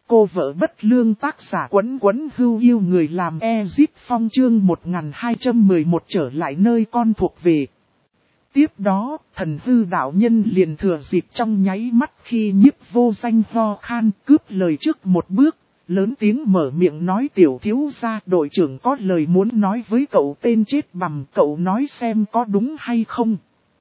Cô vợ bất lương tác giả Quấn Quấn Hưu Yêu người làm Ezip Phong chương 1211 trở lại nơi con thuộc về. Tiếp đó, thần hư đạo nhân liền thừa dịp trong nháy mắt khi Nhiếp Vô Danh ho khan cướp lời trước một bước, lớn tiếng mở miệng nói tiểu thiếu gia đội trưởng có lời muốn nói với cậu tên chết bằm, cậu nói xem có đúng hay không.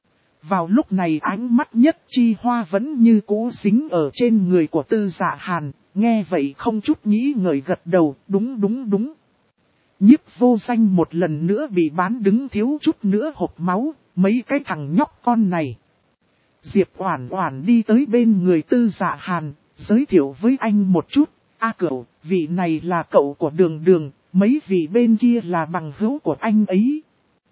Vào lúc này ánh mắt Nhất Chi Hoa vẫn như cũ dính ở trên người của Tư Dạ Hàn, nghe vậy không chút nghĩ ngợi gật đầu, đúng. Nhiếp Vô Danh một lần nữa bị bán đứng thiếu chút nữa hộc máu, mấy cái thằng nhóc con này. Diệp Oản Oản đi tới bên người Tư Dạ Hàn, giới thiệu với anh một chút, cậu, vị này là cậu của Đường Đường, mấy vị bên kia là bằng hữu của anh ấy.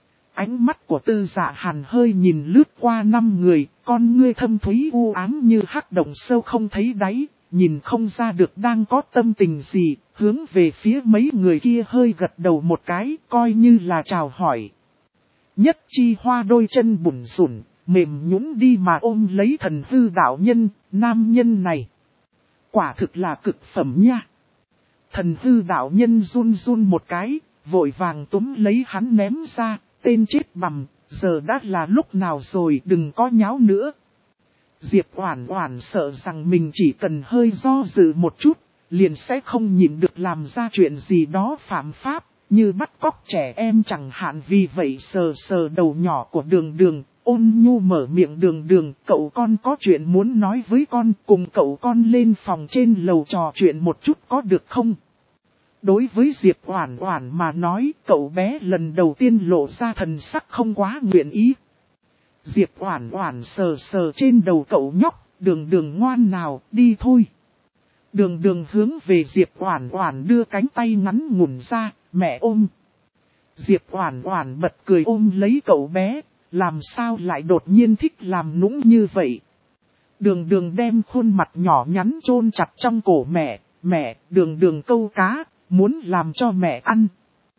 Ánh mắt của Tư Dạ Hàn hơi nhìn lướt qua 5 người, con ngươi thâm thúy u ám như hắc động sâu không thấy đáy, nhìn không ra được đang có tâm tình gì, hướng về phía mấy người kia hơi gật đầu một cái, coi như là chào hỏi. Nhất Chi Hoa đôi chân bủn rủn, mềm nhũn đi mà ôm lấy thần hư đạo nhân, nam nhân này. Quả thực là cực phẩm nha. Thần hư đạo nhân run run một cái, vội vàng túm lấy hắn ném ra, tên chết bằm, giờ đã là lúc nào rồi đừng có nháo nữa. Diệp Oản Oản sợ rằng mình chỉ cần hơi do dự một chút, liền sẽ không nhịn được làm ra chuyện gì đó phạm pháp, như bắt cóc trẻ em chẳng hạn, vì vậy sờ sờ đầu nhỏ của Đường Đường, ôn nhu mở miệng Đường Đường, cậu con có chuyện muốn nói với con, cùng cậu con lên phòng trên lầu trò chuyện một chút có được không? Đối với Diệp Oản Oản mà nói, cậu bé lần đầu tiên lộ ra thần sắc không quá nguyện ý. Diệp Oản Oản sờ sờ trên đầu cậu nhóc, Đường Đường ngoan nào, đi thôi. Đường Đường hướng về Diệp Oản Oản đưa cánh tay ngắn ngủn ra, mẹ ôm. Diệp Oản Oản bật cười ôm lấy cậu bé, làm sao lại đột nhiên thích làm nũng như vậy. Đường Đường đem khuôn mặt nhỏ nhắn chôn chặt trong cổ mẹ, Đường Đường câu cá, muốn làm cho mẹ ăn.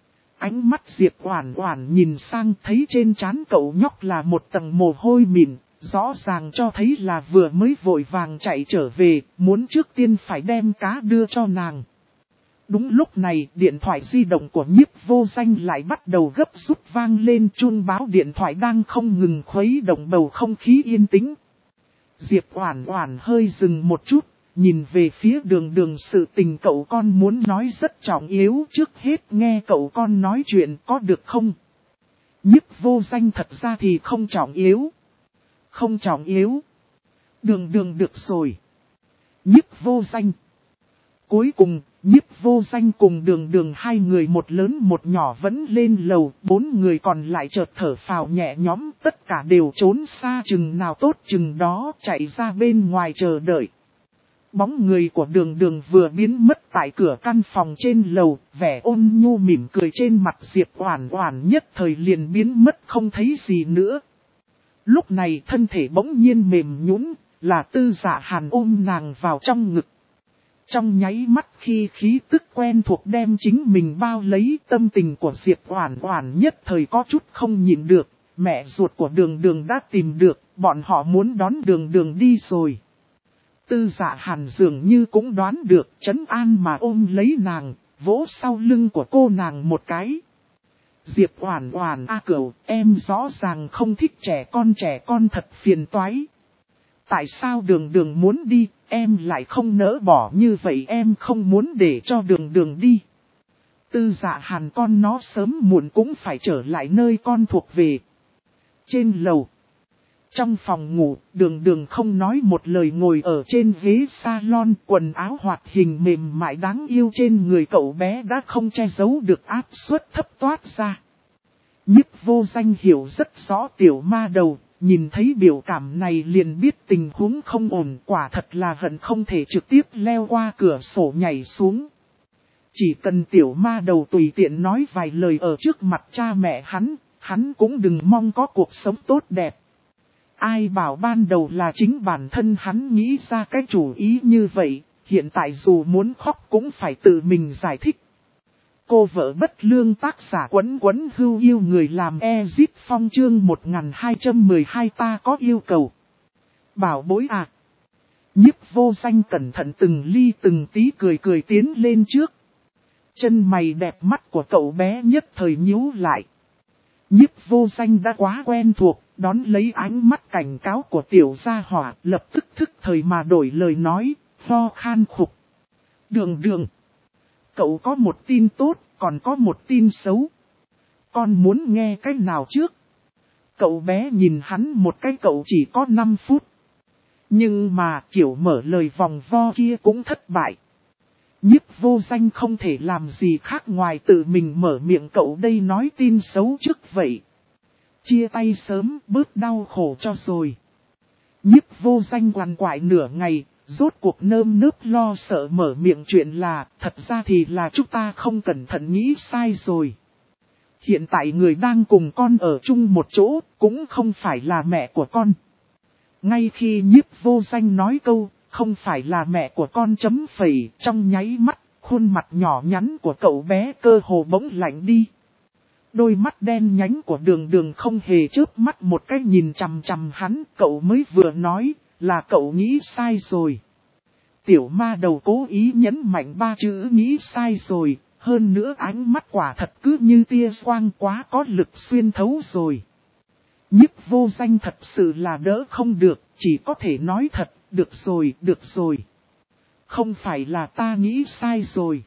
Ánh mắt Diệp Oản Oản nhìn sang thấy trên trán cậu nhóc là một tầng mồ hôi mịn, rõ ràng cho thấy là vừa mới vội vàng chạy trở về, muốn trước tiên phải đem cá đưa cho nàng. Đúng lúc này, điện thoại di động của Nhiếp Vô Danh lại bắt đầu gấp rút vang lên, chuông báo điện thoại đang không ngừng khuấy động bầu không khí yên tĩnh. Diệp Oản Oản hơi dừng một chút, nhìn về phía Đường Đường, sự tình cậu con muốn nói rất trọng yếu, trước hết nghe cậu con nói chuyện có được không? Nhiếp Vô Danh thật ra thì không trọng yếu. Không trọng yếu. Đường Đường được rồi. Nhiếp Vô Danh. Cuối cùng, Nhiếp Vô Danh cùng Đường Đường hai người một lớn một nhỏ vẫn lên lầu, 4 người còn lại chợt thở phào nhẹ nhõm, tất cả đều trốn xa chừng nào tốt chừng đó, chạy ra bên ngoài chờ đợi. Bóng người của Đường Đường vừa biến mất tại cửa căn phòng trên lầu, vẻ ôn nhu mỉm cười trên mặt Diệp Oản Oản nhất thời liền biến mất không thấy gì nữa. Lúc này thân thể bỗng nhiên mềm nhũn, là Tư Dạ Hàn ôm nàng vào trong ngực. Trong nháy mắt khi khí tức quen thuộc đem chính mình bao lấy, tâm tình của Diệp Oản Oản nhất thời có chút không nhịn được, mẹ ruột của Đường Đường đã tìm được, bọn họ muốn đón Đường Đường đi rồi. Tư Dạ Hàn dường như cũng đoán được, trấn an mà ôm lấy nàng, vỗ sau lưng của cô nàng một cái. Diệp Oản Oản cậu, em rõ ràng không thích trẻ con thật phiền toái. Tại sao Đường Đường muốn đi, em lại không nỡ bỏ như vậy, em không muốn để cho Đường Đường đi. Tư Dạ Hàn con nó sớm muộn cũng phải trở lại nơi con thuộc về. Trên lầu. Trong phòng ngủ, Đường Đường không nói một lời ngồi ở trên ghế salon, quần áo hoạt hình mềm mại đáng yêu trên người cậu bé đã không che giấu được áp suất thấp toát ra. Nhiếp Vô Danh hiểu rất rõ tiểu ma đầu, nhìn thấy biểu cảm này liền biết tình huống không ổn, quả thật là hận không thể trực tiếp leo qua cửa sổ nhảy xuống. Chỉ cần tiểu ma đầu tùy tiện nói vài lời ở trước mặt cha mẹ hắn cũng đừng mong có cuộc sống tốt đẹp. Ai bảo ban đầu là chính bản thân hắn nghĩ ra cái chủ ý như vậy, hiện tại dù muốn khóc cũng phải tự mình giải thích. Cô vợ bất lương tác giả Quấn Quấn Hưu Yêu người làm Ezip Phong chương 1212 ta có yêu cầu. Bảo bối à. Nhiếp vô danh cẩn thận từng ly từng tí cười cười tiến lên trước. Chân mày đẹp mắt của cậu bé nhất thời nhíu lại. Nhiếp vô danh đã quá quen thuộc, đón lấy ánh mắt cảnh cáo của tiểu gia hỏa, lập tức thức thời mà đổi lời nói, ho khan khục. Đường, cậu có một tin tốt, còn có một tin xấu. Con muốn nghe cái nào trước? Cậu bé nhìn hắn một cái, cậu chỉ có 5 phút. Nhưng mà kiểu mở lời vòng vo kia cũng thất bại. Nhiếp vô danh không thể làm gì khác ngoài tự mình mở miệng, cậu đây nói tin xấu trước vậy. Chia tay sớm, bớt đau khổ cho rồi. Nhiếp vô danh quằn quại nửa ngày, rốt cuộc nơm nớp lo sợ mở miệng, chuyện là, thật ra thì là chúng ta không cẩn thận nghĩ sai rồi. Hiện tại người đang cùng con ở chung một chỗ, cũng không phải là mẹ của con. Ngay khi nhiếp vô danh nói câu, không phải là mẹ của con chấm phẩy, trong nháy mắt, khuôn mặt nhỏ nhắn của cậu bé cơ hồ bỗng lạnh đi. Đôi mắt đen nhánh của đường không hề chớp mắt một cái nhìn chằm chằm hắn, cậu mới vừa nói, là cậu nghĩ sai rồi. Tiểu ma đầu cố ý nhấn mạnh 3 chữ nghĩ sai rồi, hơn nữa ánh mắt quả thật cứ như tia quang, quá có lực xuyên thấu rồi. Nhiếp vô danh thật sự là đỡ không được, chỉ có thể nói thật, được rồi. Không phải là ta nghĩ sai rồi.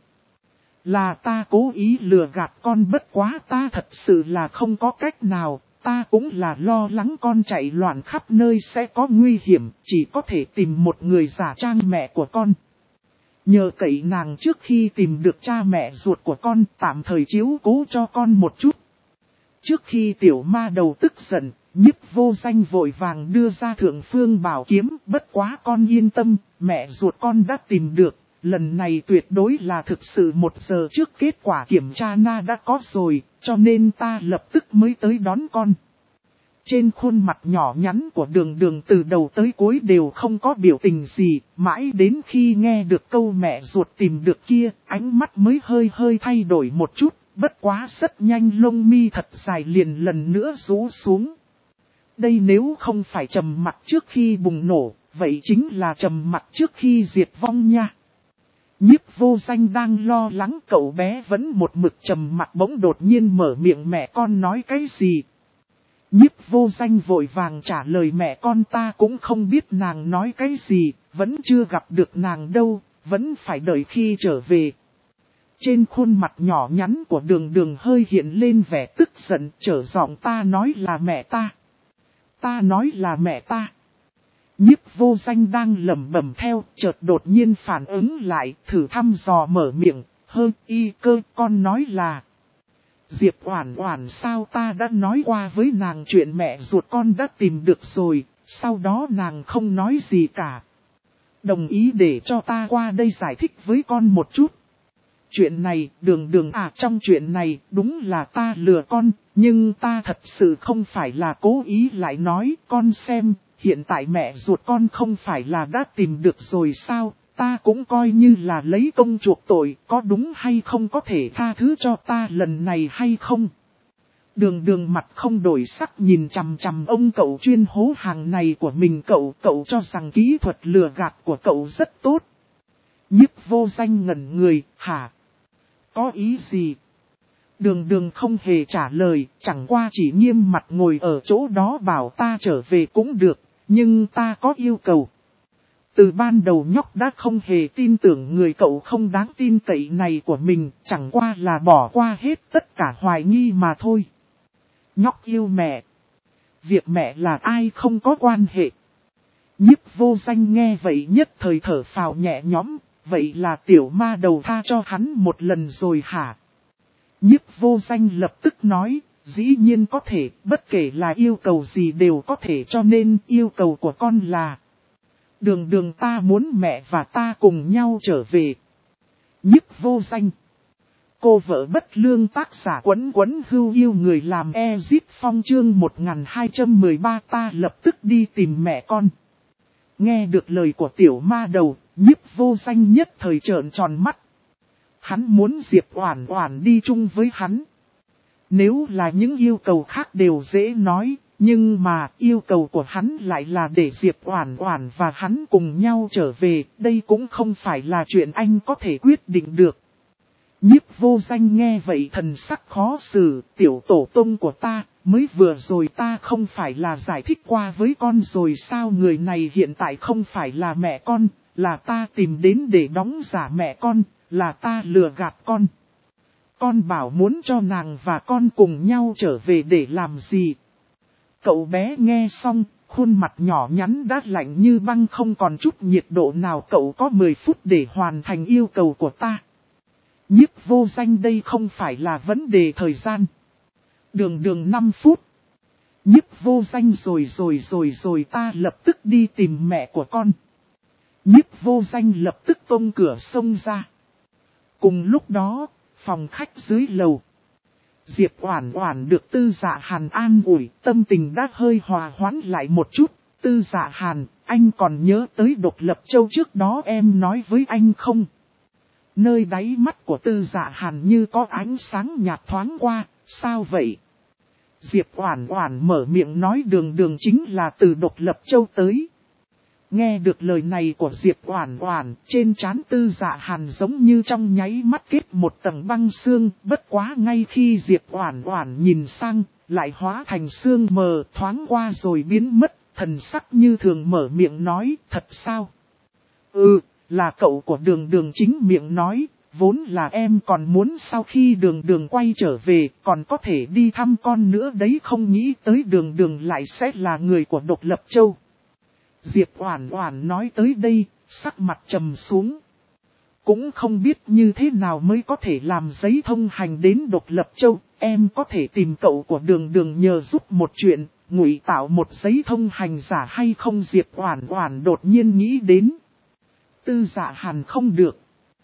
Là ta cố ý lừa gạt con, bất quá ta thật sự là không có cách nào, ta cũng là lo lắng con chạy loạn khắp nơi sẽ có nguy hiểm, chỉ có thể tìm một người giả trang mẹ của con. Nhờ cậy nàng trước khi tìm được cha mẹ ruột của con, tạm thời chiếu cố cho con một chút. Trước khi tiểu ma đầu tức giận, nhiếp vô danh vội vàng đưa ra thượng phương bảo kiếm, bất quá con yên tâm, mẹ ruột con đã tìm được. Lần này tuyệt đối là thực sự 1 giờ trước kết quả kiểm tra na đã có rồi, cho nên ta lập tức mới tới đón con. Trên khuôn mặt nhỏ nhắn của đường từ đầu tới cuối đều không có biểu tình gì, mãi đến khi nghe được câu mẹ ruột tìm được kia, ánh mắt mới hơi thay đổi một chút, bất quá rất nhanh lông mi thật dài liền lần nữa rũ xuống. Đây nếu không phải trầm mặc trước khi bùng nổ, vậy chính là trầm mặc trước khi diệt vong nha. Nhiếp vô danh đang lo lắng cậu bé vẫn một mực trầm mặc, bỗng đột nhiên mở miệng, mẹ con nói cái gì? Nhiếp vô danh vội vàng trả lời, mẹ con ta cũng không biết nàng nói cái gì, vẫn chưa gặp được nàng đâu, vẫn phải đợi khi trở về. Trên khuôn mặt nhỏ nhắn của đường hơi hiện lên vẻ tức giận, trở giọng, ta nói là mẹ ta. Ta nói là mẹ ta. Nhiếp vô danh đang lẩm bẩm theo, chợt đột nhiên phản ứng lại, thử thăm dò mở miệng, y cơ, con nói là. Diệp Oản Oản sao, ta đã nói qua với nàng chuyện mẹ ruột con đã tìm được rồi, sau đó nàng không nói gì cả. Đồng ý để cho ta qua đây giải thích với con một chút. Chuyện này, đường trong chuyện này, đúng là ta lừa con, nhưng ta thật sự không phải là cố ý, lại nói, con xem, hiện tại mẹ ruột con không phải là đã tìm được rồi sao, ta cũng coi như là lấy công chuộc tội, có đúng hay không, có thể tha thứ cho ta lần này hay không? Đường mặt không đổi sắc nhìn chằm chằm ông cậu chuyên hố hàng này của mình, cậu cho rằng kỹ thuật lừa gạt của cậu rất tốt. Nhiếp vô danh ngẩn người, hả? Có ý gì? Đường không hề trả lời, chẳng qua chỉ nghiêm mặt ngồi ở chỗ đó bảo ta trở về cũng được, nhưng ta có yêu cầu. Từ ban đầu nhóc đã không hề tin tưởng người cậu không đáng tin cậy này của mình, chẳng qua là bỏ qua hết tất cả hoài nghi mà thôi. Nhóc yêu mẹ. Việc mẹ là ai không có quan hệ. Nhiếp vô danh nghe vậy nhất thời thở phào nhẹ nhõm, vậy là tiểu ma đầu tha cho hắn một lần rồi hả? Nhiếp vô danh lập tức nói, dĩ nhiên có thể, bất kể là yêu cầu gì đều có thể, cho nên yêu cầu của con là đường ta muốn mẹ và ta cùng nhau trở về. Nhiếp vô danh. Cô vợ bất lương, tác giả Quấn Hưu yêu người làm Ezip Phong, chương 1213, ta lập tức đi tìm mẹ con. Nghe được lời của tiểu ma đầu, nhiếp vô danh nhất thời trợn tròn mắt. Hắn muốn Diệp Oản Oản đi chung với hắn. Nếu là những yêu cầu khác đều dễ nói, Nhưng mà yêu cầu của hắn lại là để Diệp Oản Oản và hắn cùng nhau trở về, đây cũng không phải là chuyện anh có thể quyết định được. Nhiếp Vô Danh nghe vậy thần sắc khó xử, tiểu tổ tông của ta, mới vừa rồi ta không phải là giải thích qua với con rồi sao, người này hiện tại không phải là mẹ con, là ta tìm đến để đóng giả mẹ con, là ta lừa gạt con. Con bảo muốn cho nàng và con cùng nhau trở về để làm gì? Cậu bé nghe xong, khuôn mặt nhỏ nhắn đã lạnh như băng, không còn chút nhiệt độ nào. Cậu có 10 phút để hoàn thành yêu cầu của ta. Nhiếp Vô Danh, đây không phải là vấn đề thời gian. Đường 5 phút. Nhiếp Vô Danh, rồi ta lập tức đi tìm mẹ của con. Nhiếp Vô Danh lập tức tông cửa xông ra. Cùng lúc đó, phòng khách dưới lầu. Diệp Oản Oản được Tư Dạ Hàn an ủi, tâm tình đã hơi hòa hoãn lại một chút. Tư Dạ Hàn, anh còn nhớ tới Độc Lập Châu trước đó em nói với anh không? Nơi đáy mắt của Tư Dạ Hàn như có ánh sáng nhạt thoáng qua, sao vậy? Diệp Oản Oản mở miệng nói đường chính là từ Độc Lập Châu tới. Nghe được lời này của Diệp Oản Oản, trên trán Tư Dạ Hàn giống như trong nháy mắt kết một tầng băng sương, bất quá ngay khi Diệp Oản Oản nhìn sang, lại hóa thành sương mờ, thoáng qua rồi biến mất, thần sắc như thường mở miệng nói, thật sao? Là cậu của đường chính miệng nói, vốn là em còn muốn sau khi đường quay trở về, còn có thể đi thăm con nữa đấy, không nghĩ tới đường lại sẽ là người của Độc Lập Châu. Diệp Oản Oản nói tới đây, sắc mặt trầm xuống. Cũng không biết như thế nào mới có thể làm giấy thông hành đến Độc Lập Châu, em có thể tìm cậu của đường nhờ giúp một chuyện, ngụy tạo một giấy thông hành giả hay không? Diệp Oản Oản đột nhiên nghĩ đến. Tư Dạ Hàn không được.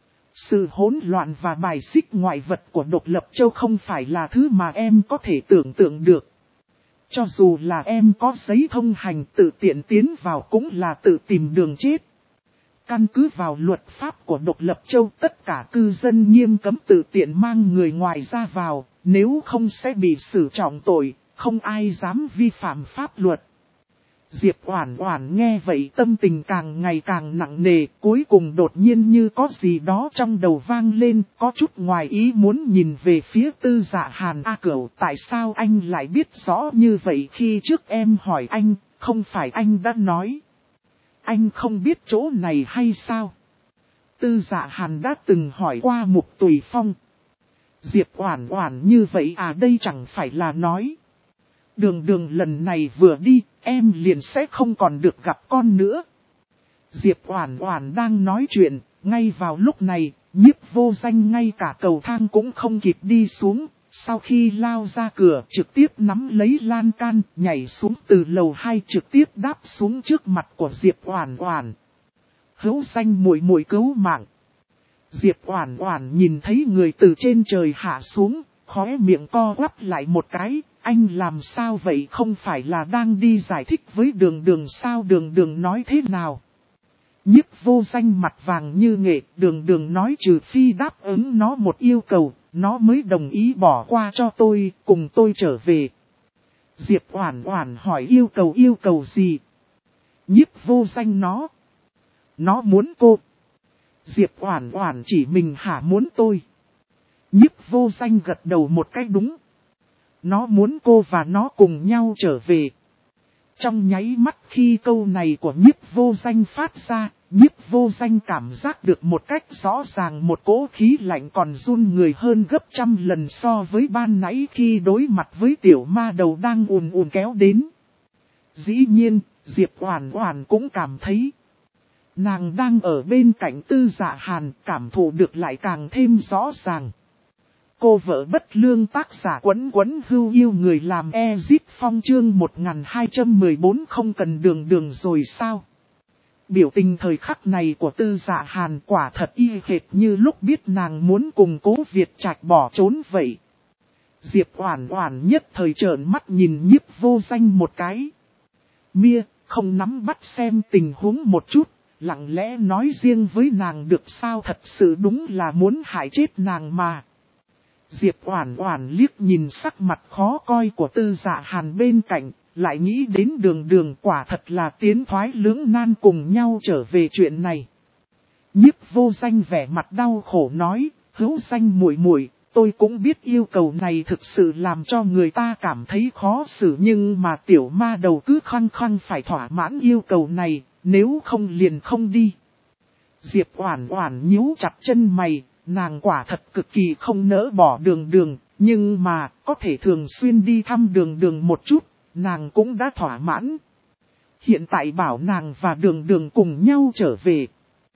Sự hỗn loạn và bài xích ngoại vật của Độc Lập Châu không phải là thứ mà em có thể tưởng tượng được. Cho dù là em có giấy thông hành, tự tiện tiến vào cũng là tự tìm đường chết. Căn cứ vào luật pháp của Độc Lập Châu, tất cả cư dân nghiêm cấm tự tiện mang người ngoài ra vào, nếu không sẽ bị xử trọng tội, không ai dám vi phạm pháp luật. Diệp Oản Oản nghe vậy tâm tình càng ngày càng nặng nề, cuối cùng đột nhiên như có gì đó trong đầu vang lên, có chút ngoài ý muốn nhìn về phía Tư Dạ Hàn. Cửu, tại sao anh lại biết rõ như vậy? Khi trước em hỏi anh, không phải anh đã nói anh không biết chỗ này hay sao? Tư Dạ Hàn đã từng hỏi qua Mục Tùy Phong. Diệp Oản Oản như vậy đây chẳng phải là nói đường lần này vừa đi, em liền sẽ không còn được gặp con nữa. Diệp Oản Oản đang nói chuyện, ngay vào lúc này, Nhiếp Vô Danh ngay cả cầu thang cũng không kịp đi xuống, sau khi lao ra cửa trực tiếp nắm lấy lan can, nhảy xuống từ lầu 2 trực tiếp đáp xuống trước mặt của Diệp Oản Oản. Hữu Danh muội muội cứu mạng. Diệp Oản Oản nhìn thấy người từ trên trời hạ xuống, khóe miệng co quắp lại một cái, anh làm sao vậy, không phải là đang đi giải thích với đường sao? Đường nói thế nào? Nhiếp Vô Danh mặt vàng như nghệ, đường nói trừ phi đáp ứng nó một yêu cầu, nó mới đồng ý bỏ qua cho tôi, cùng tôi trở về. Diệp Oản Oản hỏi yêu cầu gì? Nhiếp Vô Danh nó muốn cô. Diệp Oản Oản chỉ mình hả muốn tôi? Nhiếp Vô Danh gật đầu một cái đúng. Nó muốn cô và nó cùng nhau trở về. Trong nháy mắt khi câu này của Nhiếp Vô Danh phát ra, Nhiếp Vô Danh cảm giác được một cách rõ ràng một cỗ khí lạnh còn run người hơn gấp trăm lần so với ban nãy khi đối mặt với tiểu ma đầu đang ùn kéo đến. Dĩ nhiên, Diệp Oản Oản cũng cảm thấy nàng đang ở bên cạnh Tư Dạ Hàn, cảm thụ được lại càng thêm rõ ràng. Cô vợ bất lương tác giả Quấn Hưu yêu người làm Ezit Phong chương 1214 không cần đường rồi sao? Biểu tình thời khắc này của Tư Dạ Hàn quả thật y hệt như lúc biết nàng muốn cùng Cố Việt Trạch bỏ trốn vậy. Diệp Oản Oản nhất thời trợn mắt nhìn Nhiếp Vô Danh một cái. Mia, không nắm bắt xem tình huống một chút, lặng lẽ nói riêng với nàng được sao? Thật sự đúng là muốn hại chết nàng mà. Diệp Oản Oản liếc nhìn sắc mặt khó coi của Tư Dạ Hàn bên cạnh, lại nghĩ đến đường đường quả thật là tiến thoái lưỡng nan cùng nhau trở về chuyện này. Nhiếp vô danh vẻ mặt đau khổ nói, hữu danh muội muội, tôi cũng biết yêu cầu này thực sự làm cho người ta cảm thấy khó xử, nhưng mà tiểu ma đầu cứ khăng khăng phải thỏa mãn yêu cầu này, nếu không liền không đi. Diệp Oản Oản nhíu chặt chân mày, nàng quả thật cực kỳ không nỡ bỏ đường đường, nhưng mà có thể thường xuyên đi thăm đường đường một chút, nàng cũng đã thỏa mãn. Hiện tại bảo nàng và đường đường cùng nhau trở về.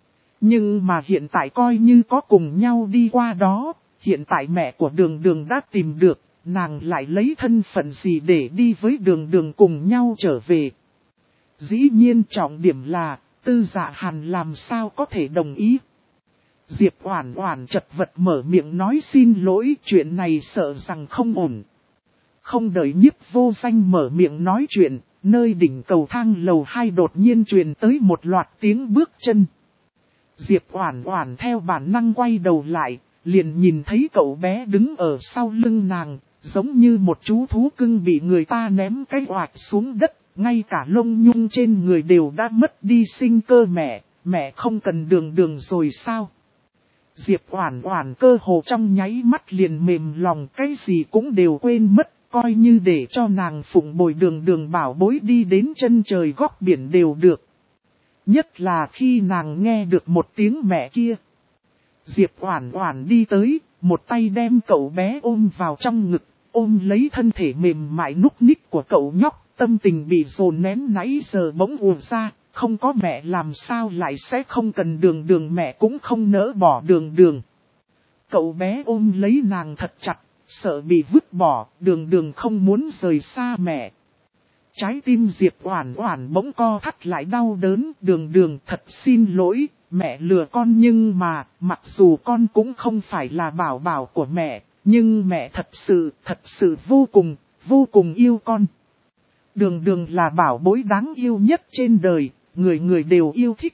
Nhưng mà hiện tại coi như có cùng nhau đi qua đó, hiện tại mẹ của đường đường đã tìm được, nàng lại lấy thân phận gì để đi với đường đường cùng nhau trở về. Dĩ nhiên trọng điểm là, Tư Dạ Hàn làm sao có thể đồng ý. Diệp Oản Oản chật vật mở miệng nói xin lỗi, chuyện này sợ rằng không ổn. Không đợi Nhiếp vô danh mở miệng nói chuyện, nơi đỉnh cầu thang lầu 2 đột nhiên truyền tới một loạt tiếng bước chân. Diệp Oản Oản theo bản năng quay đầu lại, liền nhìn thấy cậu bé đứng ở sau lưng nàng, giống như một chú thú cưng bị người ta ném cái oạch xuống đất, ngay cả lông nhung trên người đều đã mất đi sinh cơ. Mẹ không cần đường đường rồi sao? Diệp Oản Oản cơ hồ trong nháy mắt liền mềm lòng, cái gì cũng đều quên mất, coi như để cho nàng phụng bồi đường đường bảo bối đi đến chân trời góc biển đều được. Nhất là khi nàng nghe được một tiếng mẹ kia. Diệp Oản Oản đi tới, một tay đem cậu bé ôm vào trong ngực, ôm lấy thân thể mềm mại núc ních của cậu nhóc, tâm tình bị dồn nén nãy giờ bỗng ùa ra, không có mẹ làm sao lại sẽ không cần đường đường, mẹ cũng không nỡ bỏ đường đường. Cậu bé ôm lấy nàng thật chặt, sợ bị vứt bỏ, đường đường không muốn rời xa mẹ. Trái tim Diệp Oản Oản bỗng co thắt lại đau đớn, đường đường thật xin lỗi, mẹ lừa con, nhưng mà, mặc dù con cũng không phải là bảo bảo của mẹ, nhưng mẹ thật sự vô cùng yêu con. Đường đường là bảo bối đáng yêu nhất trên đời, người người đều yêu thích.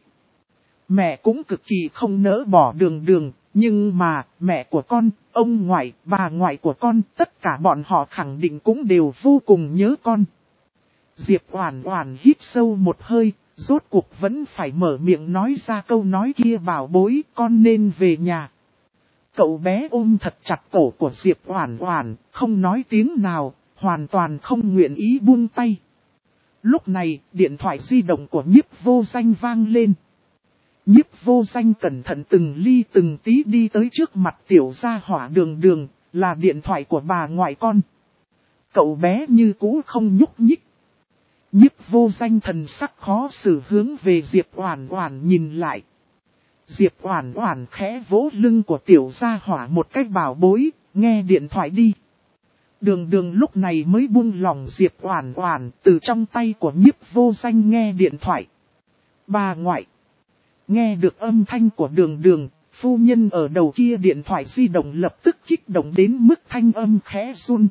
Mẹ cũng cực kỳ không nỡ bỏ đường đường, nhưng mà, mẹ của con, ông ngoại, bà ngoại của con, tất cả bọn họ khẳng định cũng đều vô cùng nhớ con. Diệp Oản Oản hít sâu một hơi, rốt cuộc vẫn phải mở miệng nói ra câu nói kia, bảo bối, con nên về nhà. Cậu bé ôm thật chặt cổ của Diệp Oản Oản, không nói tiếng nào, hoàn toàn không nguyện ý buông tay. Lúc này, điện thoại di động của Nhiếp vô danh vang lên. Nhiếp vô danh cẩn thận từng ly từng tí đi tới trước mặt tiểu gia hỏa đường đường, là điện thoại của bà ngoại con. Cậu bé như cũ không nhúc nhích. Nhiếp vô danh thần sắc khó xử hướng về Diệp Oản Oản nhìn lại. Diệp Oản Oản khẽ vỗ lưng của tiểu gia hỏa một cách, bảo bối, nghe điện thoại đi. Đường đường lúc này mới buông lỏng Diệp Oản Oản, từ trong tay của Nhiếp vô danh nghe điện thoại. Bà ngoại. Nghe được âm thanh của đường đường, phu nhân ở đầu kia điện thoại di động lập tức kích động đến mức thanh âm khẽ run,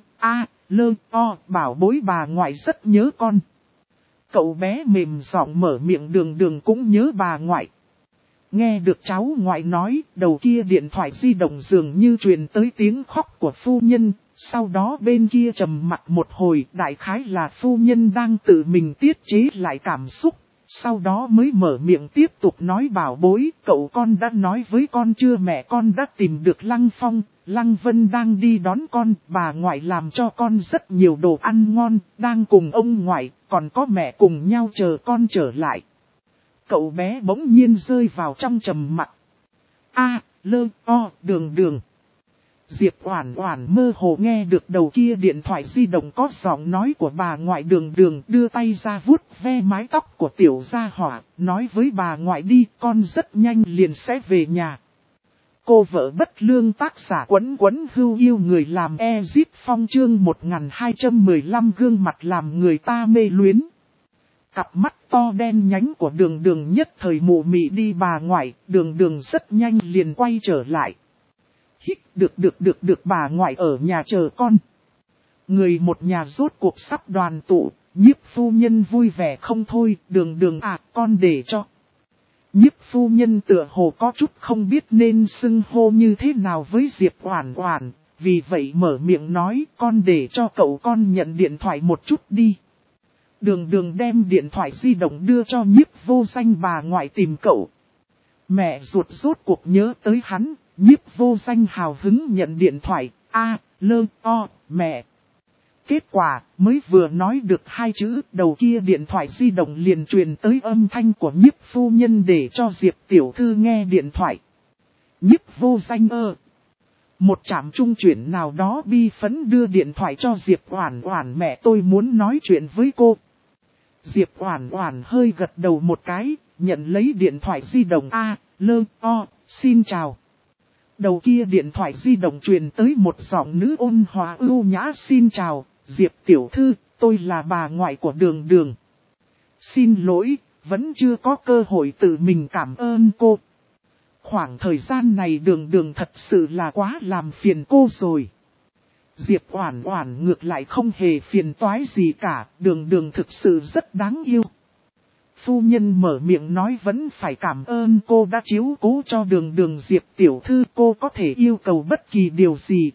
bảo bối, bà ngoại rất nhớ con. Cậu bé mềm giọng mở miệng, đường đường cũng nhớ bà ngoại. Nghe được cháu ngoại nói, đầu kia điện thoại di động dường như truyền tới tiếng khóc của phu nhân, sau đó bên kia trầm mặc một hồi, đại khái là phu nhân đang tự mình tiết chế lại cảm xúc, sau đó mới mở miệng tiếp tục nói, bảo bối, cậu con đã nói với con chưa, mẹ con đã tìm được Lăng Phong, Lăng Vân đang đi đón con, bà ngoại làm cho con rất nhiều đồ ăn ngon, đang cùng ông ngoại, còn có mẹ cùng nhau chờ con trở lại. Cậu bé bỗng nhiên rơi vào trong trầm mặc. Đường đường. Diệp Oản Oản mơ hồ nghe được đầu kia điện thoại di động có giọng nói của bà ngoại, đường đường đưa tay ra vuốt ve mái tóc của tiểu gia hỏa, nói với bà ngoại đi, con rất nhanh liền sẽ về nhà. Cô vợ bất lương, tác giả Quấn Quấn Hưu Yêu Người làm Ezip Phong, chương 1215, gương mặt làm người ta mê luyến. Cặp mắt to đen nhánh của đường đường nhất thời mụ mị đi, bà ngoại, đường đường rất nhanh liền quay trở lại. Được, bà ngoại ở nhà chờ con. Người một nhà rốt cuộc sắp đoàn tụ, Nhiếp phu nhân vui vẻ không thôi, đường đường à, con để cho. Nhiếp phu nhân tựa hồ có chút không biết nên xưng hô như thế nào với Diệp Oản Oản, vì vậy mở miệng nói, con để cho cậu con nhận điện thoại một chút đi. Đường Đường đem điện thoại di động đưa cho Nhiếp Vô Danh bà ngoại tìm cậu. Mẹ ruột rốt cuộc nhớ tới hắn, Nhiếp Vô Danh hào hứng nhận điện thoại, mẹ. Kết quả, mới vừa nói được 2 chữ, đầu kia điện thoại di động liền truyền tới âm thanh của Nhiếp phu nhân để cho Diệp tiểu thư nghe điện thoại. Nhiếp Vô Danh một trạm trung chuyển nào đó bi phấn đưa điện thoại cho Diệp Oản Oản, mẹ tôi muốn nói chuyện với cô. Diệp Oản Oản hơi gật đầu một cái, nhận lấy điện thoại di động. Xin chào. Đầu kia điện thoại di động truyền tới một giọng nữ ôn hòa ưu nhã. Xin chào, Diệp tiểu thư, tôi là bà ngoại của Đường Đường. Xin lỗi, vẫn chưa có cơ hội tự mình cảm ơn cô. Khoảng thời gian này Đường Đường thật sự là quá làm phiền cô rồi. Diệp Oản Oản ngược lại không hề phiền toái gì cả, Đường Đường thực sự rất đáng yêu. Phu nhân mở miệng nói vẫn phải cảm ơn cô đã chiếu cố cho Đường Đường. Diệp tiểu thư, cô có thể yêu cầu bất kỳ điều gì.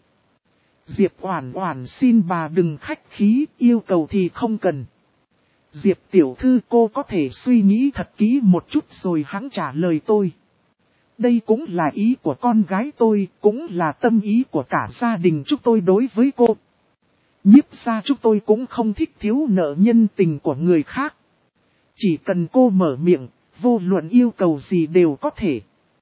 Diệp Oản Oản xin bà đừng khách khí, yêu cầu thì không cần. Diệp tiểu thư, cô có thể suy nghĩ thật kỹ một chút rồi hẵng trả lời tôi. Đây cũng là ý của con gái tôi, cũng là tâm ý của cả gia đình chúng tôi đối với cô. Nhiếp gia chúng tôi cũng không thích thiếu nợ nhân tình của người khác. Chỉ cần cô mở miệng, vô luận yêu cầu gì đều có thể.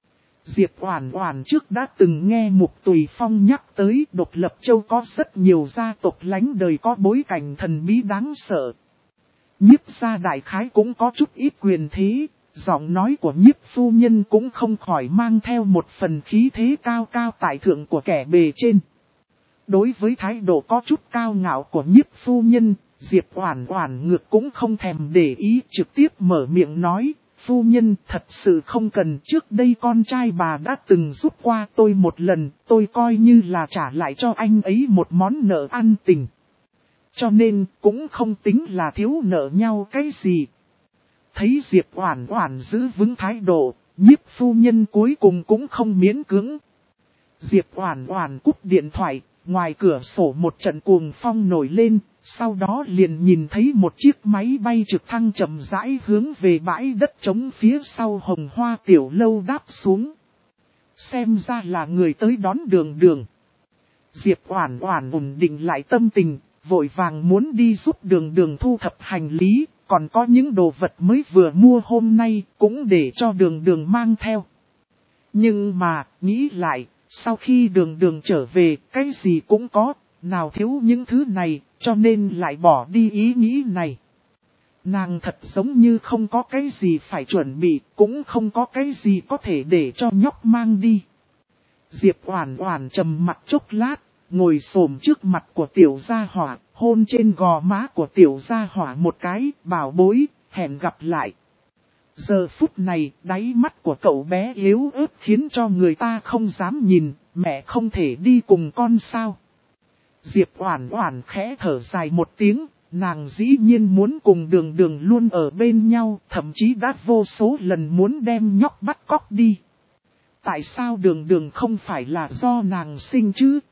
Diệp Oản Oản trước đã từng nghe Mục Tùy Phong nhắc tới Độc Lập Châu có rất nhiều gia tộc lánh đời có bối cảnh thần bí đáng sợ. Nhiếp gia đại khái cũng có chút ít quyền thế, giọng nói của Nhiếp phu nhân cũng không khỏi mang theo một phần khí thế cao cao tại thượng của kẻ bề trên. Đối với thái độ có chút cao ngạo của Nhiếp phu nhân, Diệp Oản Oản ngược cũng không thèm để ý, trực tiếp mở miệng nói, phu nhân thật sự không cần, trước đây con trai bà đã từng giúp qua tôi một lần, tôi coi như là trả lại cho anh ấy một món nợ ăn tình. Cho nên cũng không tính là thiếu nợ nhau cái gì. Thấy Diệp Oản Oản giữ vững thái độ, Nhiếp phu nhân cuối cùng cũng không miễn cưỡng. Diệp Oản Oản cúp điện thoại, ngoài cửa sổ một trận cuồng phong nổi lên, sau đó liền nhìn thấy một chiếc máy bay trực thăng chậm rãi hướng về bãi đất trống phía sau Hồng Hoa tiểu lâu đáp xuống. Xem ra là người tới đón Đường Đường. Diệp Oản Oản ổn định lại tâm tình, vội vàng muốn đi giúp Đường Đường thu thập hành lý, còn có những đồ vật mới vừa mua hôm nay cũng để cho Đường Đường mang theo. Nhưng mà, nghĩ lại, sau khi Đường Đường trở về, cái gì cũng có, nào thiếu những thứ này, cho nên lại bỏ đi ý nghĩ này. Nàng thật giống như không có cái gì phải chuẩn bị, cũng không có cái gì có thể để cho nhóc mang đi. Diệp Oản Oản trầm mặc chốc lát, ngồi xổm trước mặt của tiểu gia hỏa, hôn trên gò má của tiểu gia hỏa một cái, bảo bối, hẹn gặp lại. Giờ phút này, đáy mắt của cậu bé yếu ớt khiến cho người ta không dám nhìn, mẹ không thể đi cùng con sao. Diệp Oản Oản khẽ thở dài một tiếng, nàng dĩ nhiên muốn cùng Đường Đường luôn ở bên nhau, thậm chí đã vô số lần muốn đem nhóc bắt cóc đi. Tại sao Đường Đường không phải là do nàng sinh chứ?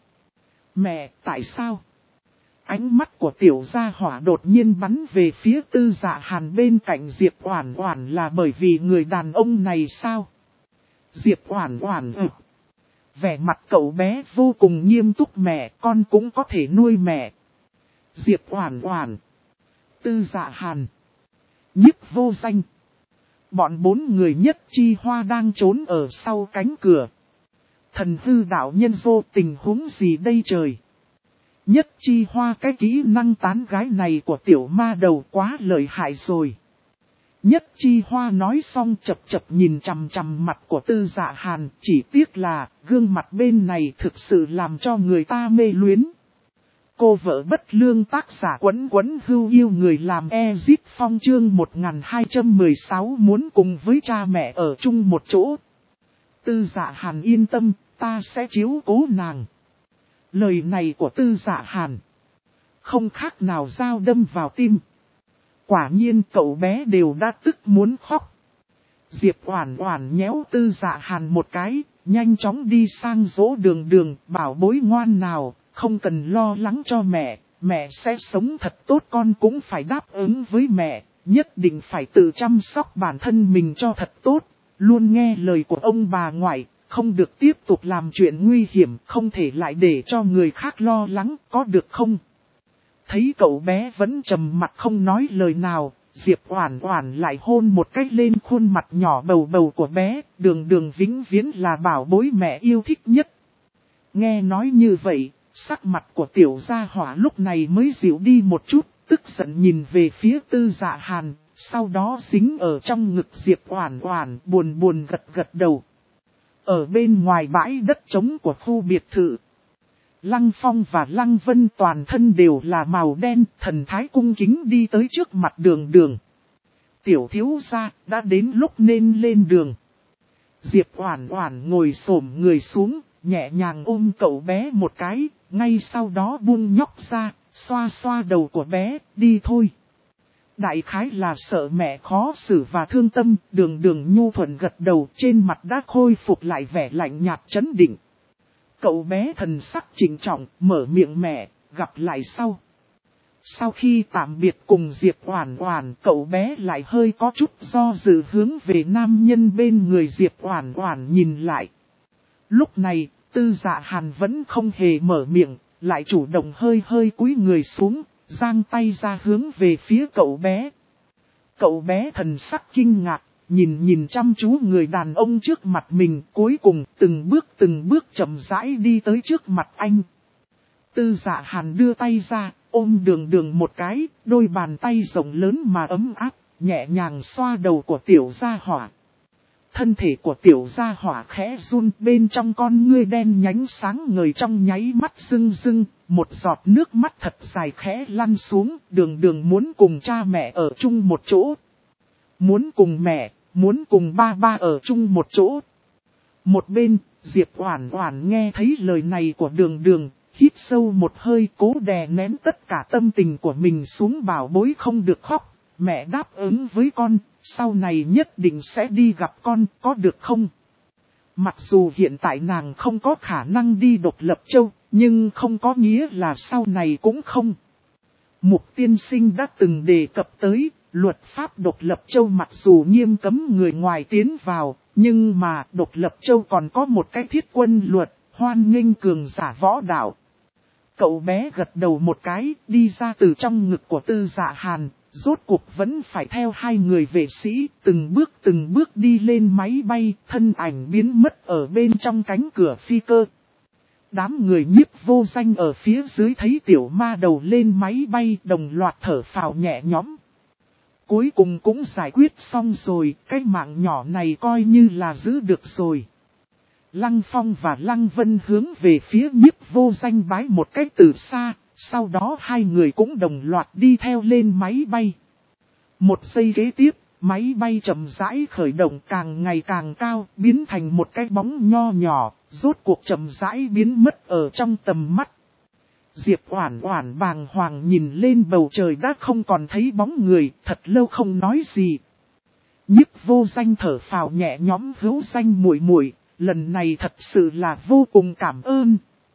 Mẹ, tại sao? Ánh mắt của tiểu gia hỏa đột nhiên bắn về phía Tư Dạ Hàn bên cạnh Diệp Oản Oản, là bởi vì người đàn ông này sao? Diệp Oản Oản vẻ mặt cậu bé vô cùng nghiêm túc, mẹ, con cũng có thể nuôi mẹ. Diệp Oản Oản, Tư Dạ Hàn, Nhiếp Vô Danh. Bọn 4 người Nhất Chi Hoa đang trốn ở sau cánh cửa. Thần hư đạo nhân vô tình huống gì đây trời? Nhất Chi Hoa, cái kỹ năng tán gái này của tiểu ma đầu quá lợi hại rồi. Nhất Chi Hoa nói xong chập chập nhìn chằm chằm mặt của Tư Dạ Hàn, chỉ tiếc là gương mặt bên này thực sự làm cho người ta mê luyến. Cô vợ bất lương, tác giả Quấn Quấn Hưu Yêu người làm Ezip Phong, chương 1216 muốn cùng với cha mẹ ở chung một chỗ. Tư Dạ Hàn yên tâm, ta sẽ chiếu cố nàng. Lời này của Tư Dạ Hàn không khác nào dao đâm vào tim. Quả nhiên cậu bé đều đã tức muốn khóc. Diệp Oản Oản nhéo Tư Dạ Hàn một cái, nhanh chóng đi sang dỗ Đường Đường, bảo bối ngoan nào, không cần lo lắng cho mẹ, mẹ sẽ sống thật tốt, con cũng phải đáp ứng với mẹ, nhất định phải tự chăm sóc bản thân mình cho thật tốt, luôn nghe lời của ông bà ngoại, không được tiếp tục làm chuyện nguy hiểm, không thể lại để cho người khác lo lắng, có được không? Thấy cậu bé vẫn trầm mặt không nói lời nào, Diệp Oản Oản lại hôn một cái lên khuôn mặt nhỏ bầu bầu của bé, Đường Đường vĩnh viễn là bảo bối mẹ yêu thích nhất. Nghe nói như vậy, sắc mặt của tiểu gia hỏa lúc này mới dịu đi một chút, tức giận nhìn về phía Tư Dạ Hàn, sau đó dính ở trong ngực Diệp Oản Oản, buồn buồn gật gật đầu. Ở bên ngoài bãi đất trống của khu biệt thự, Lăng Phong và Lăng Vân toàn thân đều là màu đen, thần thái cung kính đi tới trước mặt Đường Đường. Tiểu thiếu gia, đã đến lúc nên lên đường. Diệp Oản Oản ngồi xổm người xuống, nhẹ nhàng ôm cậu bé một cái, ngay sau đó buông nhóc ra, xoa xoa đầu của bé, đi thôi. Đại khái là sợ mẹ khó xử và thương tâm, Đường Đường nhu thuận gật đầu, trên mặt đã khôi phục lại vẻ lạnh nhạt trấn định. Cậu bé thần sắc trịnh trọng, mở miệng mẹ, gặp lại sau. Sau khi tạm biệt cùng Diệp Oản Oản, cậu bé lại hơi có chút do dự hướng về nam nhân bên người Diệp Oản Oản nhìn lại. Lúc này, Tư Dạ Hàn vẫn không hề mở miệng, lại chủ động hơi hơi cúi người xuống, giang tay ra hướng về phía cậu bé. Cậu bé thần sắc kinh ngạc, nhìn chăm chú người đàn ông trước mặt mình, cuối cùng từng bước chậm rãi đi tới trước mặt anh. Tư Dạ Hàn đưa tay ra, ôm Đường Đường một cái, đôi bàn tay rộng lớn mà ấm áp, nhẹ nhàng xoa đầu của tiểu gia hỏa. Thân thể của tiểu gia hỏa khẽ run, bên trong con ngươi đen nhánh sáng ngời trong nháy mắt rưng rưng, một giọt nước mắt thật dài khẽ lăn xuống, Đường Đường muốn cùng cha mẹ ở chung một chỗ. Muốn cùng mẹ, muốn cùng ba ba ở chung một chỗ. Một bên, Diệp Oản Oản nghe thấy lời này của Đường Đường, hít sâu một hơi, cố đè nén tất cả tâm tình của mình xuống, bảo bối không được khóc. Mẹ đáp ứng với con, sau này nhất định sẽ đi gặp con, có được không? Mặc dù hiện tại nàng không có khả năng đi Độc Lập Châu, nhưng không có nghĩa là sau này cũng không. Mục tiên sinh đã từng đề cập tới, luật pháp Độc Lập Châu mặc dù nghiêm cấm người ngoài tiến vào, nhưng mà Độc Lập Châu còn có một cái thiết quân luật, hoan nghênh cường giả võ đạo. Cậu bé gật đầu một cái, đi ra từ trong ngực của Tư Dạ Hàn, rốt cuộc vẫn phải theo hai người vệ sĩ, từng bước đi lên máy bay, thân ảnh biến mất ở bên trong cánh cửa phi cơ. Đám người Nhiếp Vô Danh ở phía dưới thấy tiểu ma đầu lên máy bay, đồng loạt thở phào nhẹ nhõm. Cuối cùng cũng giải quyết xong rồi, cái mạng nhỏ này coi như là giữ được rồi. Lăng Phong và Lăng Vân hướng về phía Nhiếp Vô Danh bái một cách từ xa, sau đó hai người cũng đồng loạt đi theo lên máy bay. Một giây kế tiếp, máy bay chậm rãi khởi động, càng ngày càng cao, biến thành một cái bóng nho nhỏ, rốt cuộc chậm rãi biến mất ở trong tầm mắt. Diệp Oản Oản bàng hoàng nhìn lên bầu trời đã không còn thấy bóng người, thật lâu không nói gì. Nhiếp Vô Danh thở phào nhẹ nhõm, Hữu Danh muội muội, lần này thật sự là vô cùng cảm ơn.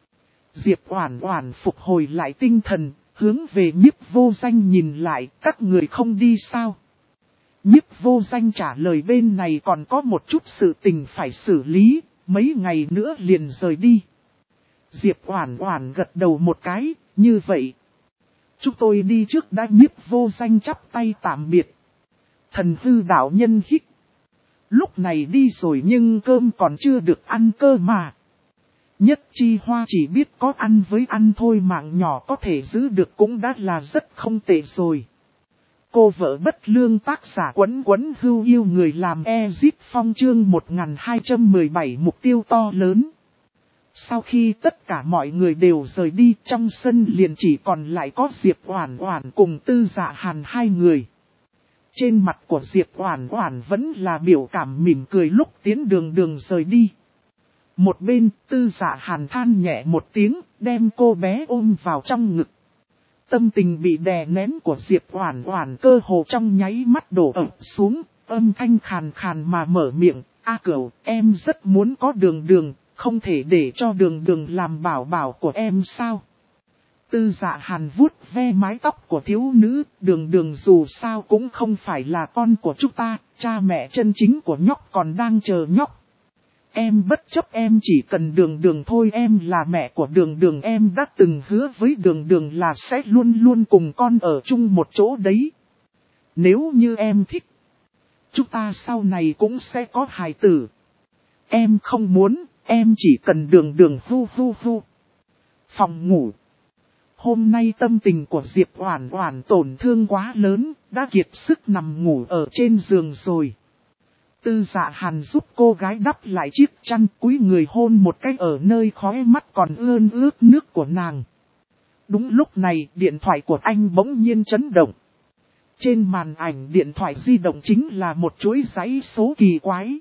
Diệp Oản Oản phục hồi lại tinh thần, hướng về Nhiếp Vô Danh nhìn lại, các người không đi sao? Nhiếp Vô Danh trả lời bên này còn có một chút sự tình phải xử lý, mấy ngày nữa liền rời đi. Diệp Oản Oản gật đầu một cái, như vậy. Chúng tôi đi trước đã. Nhiếp Vô Danh chắp tay tạm biệt. Thần hư đạo nhân hít. Lúc này đi rồi nhưng cơm còn chưa được ăn cơ mà. Nhất Chi Hoa chỉ biết có ăn với ăn thôi, mạng nhỏ có thể giữ được cũng đã là rất không tệ rồi. Cô vợ bất lương, tác giả Quấn Quấn Hưu Yêu người làm Ezip Phong, chương 1217, mục tiêu to lớn. Sau khi tất cả mọi người đều rời đi, trong sân liền chỉ còn lại có Diệp Oản Oản cùng Tư Dạ Hàn hai người. Trên mặt của Diệp Oản Oản vẫn là biểu cảm mỉm cười lúc tiến Đường Đường rời đi. Một bên, Tư Dạ Hàn than nhẹ một tiếng, đem cô bé ôm vào trong ngực. Tâm tình bị đè nén của Diệp Oản Oản cơ hồ trong nháy mắt đổ ập xuống, âm thanh khàn khàn mà mở miệng, "A Cửu, em rất muốn có Đường Đường, không thể để cho Đường Đường làm bảo bảo của em sao?" Tư Dạ Hàn vuốt ve mái tóc của thiếu nữ, đường đường dù sao cũng không phải là con của chúng ta, cha mẹ chân chính của nhóc còn đang chờ nhóc. Em bất chấp, em chỉ cần đường đường thôi, em là mẹ của đường đường, em đã từng hứa với đường đường là sẽ luôn luôn cùng con ở chung một chỗ đấy. Nếu như em thích, chúng ta sau này cũng sẽ có hài tử. Em không muốn, em chỉ cần đường đường hu hu hu. Phòng ngủ. Hôm nay tâm tình của Diệp Oản Oản tổn thương quá lớn, đã kiệt sức nằm ngủ ở trên giường rồi. Tư Dạ Hàn giúp cô gái đắp lại chiếc chăn, cúi người hôn một cái ở nơi khóe mắt còn ươn ướt nước của nàng. Đúng lúc này, điện thoại của anh bỗng nhiên chấn động. Trên màn ảnh điện thoại di động chính là một chuỗi dãy số kỳ quái.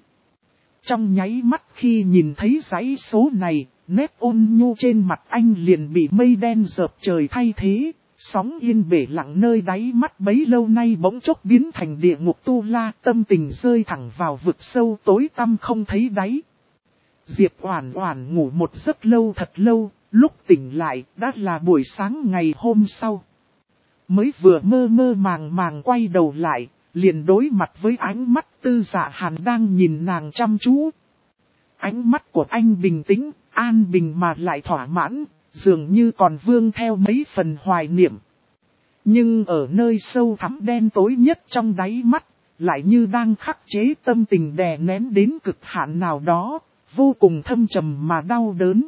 Trong nháy mắt khi nhìn thấy dãy số này, nét ôn nhu trên mặt anh liền bị mây đen dợp trời thay thế. Sóng yên bể lặng nơi đáy mắt bấy lâu nay bỗng chốc biến thành địa ngục tu la, tâm tình rơi thẳng vào vực sâu tối tăm không thấy đáy. Diệp Oản Oản ngủ một giấc lâu thật lâu, lúc tỉnh lại đã là buổi sáng ngày hôm sau. Mới vừa mơ mơ màng màng quay đầu lại, liền đối mặt với ánh mắt Tư Dạ Hàn đang nhìn nàng chăm chú. Ánh mắt của anh bình tĩnh, an bình mà lại thỏa mãn, dường như còn vương theo mấy phần hoài niệm. Nhưng ở nơi sâu thẳm đen tối nhất trong đáy mắt, lại như đang khắc chế tâm tình đè nén đến cực hạn nào đó, vô cùng thâm trầm mà đau đớn.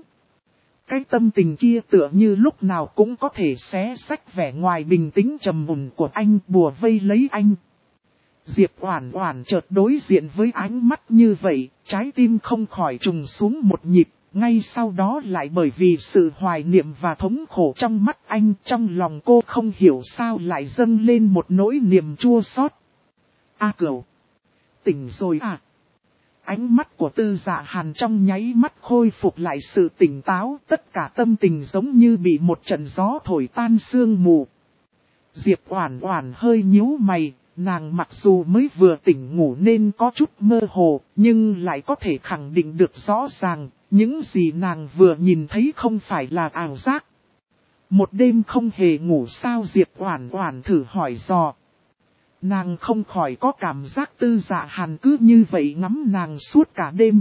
Cái tâm tình kia tựa như lúc nào cũng có thể xé xách vẻ ngoài bình tĩnh trầm mùn của anh, bùa vây lấy anh. Diệp Oản Oản chợt đối diện với ánh mắt như vậy, trái tim không khỏi trùng xuống một nhịp, ngay sau đó lại bởi vì sự hoài niệm và thống khổ trong mắt anh, trong lòng cô không hiểu sao lại dâng lên một nỗi niềm chua xót. A Cửu, tỉnh rồi à? Ánh mắt của Tư Dạ Hàn trong nháy mắt khôi phục lại sự tỉnh táo, tất cả tâm tình giống như bị một trận gió thổi tan sương mù. Diệp Oản Oản hơi nhíu mày, nàng mặc dù mới vừa tỉnh ngủ nên có chút mơ hồ, nhưng lại có thể khẳng định được rõ ràng, những gì nàng vừa nhìn thấy không phải là ảo giác. Một đêm không hề ngủ sao? Diệp Oản Oản thử hỏi dò. Nàng không khỏi có cảm giác Tư Dạ Hàn cứ như vậy ngắm nàng suốt cả đêm.